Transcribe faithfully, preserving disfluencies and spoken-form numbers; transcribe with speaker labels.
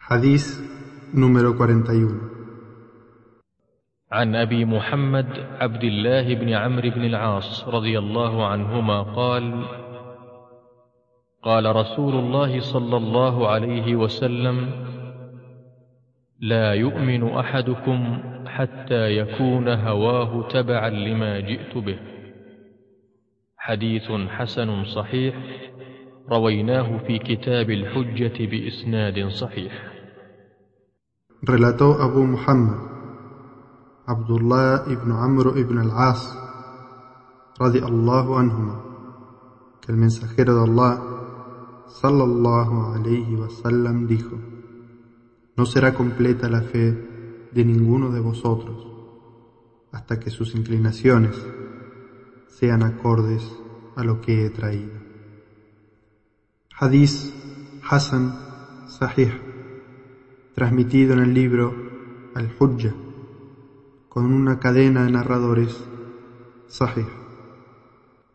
Speaker 1: Hadís número cuarenta y uno.
Speaker 2: عن أبي محمد عبد الله بن عمرو بن العاص رضي الله عنهما قال: قال رسول الله صلى الله عليه وسلم: لا يؤمن أحدكم حتى يكون هواه تبعا لما جئت به. حديث حسن صحيح، رويناه في كتاب الحجة بإسناد صحيح.
Speaker 1: Relató Abu Muhammad Abdullah ibn Amr ibn al-As radiallahu anhuma, que el mensajero de Allah sallallahu alayhi wa sallam dijo: no será completa la fe de ninguno de vosotros hasta que sus inclinaciones sean acordes a lo que he traído. Hadís Hasan Sahih, transmitido en el libro Al-Hujja, con una cadena de narradores Sahih.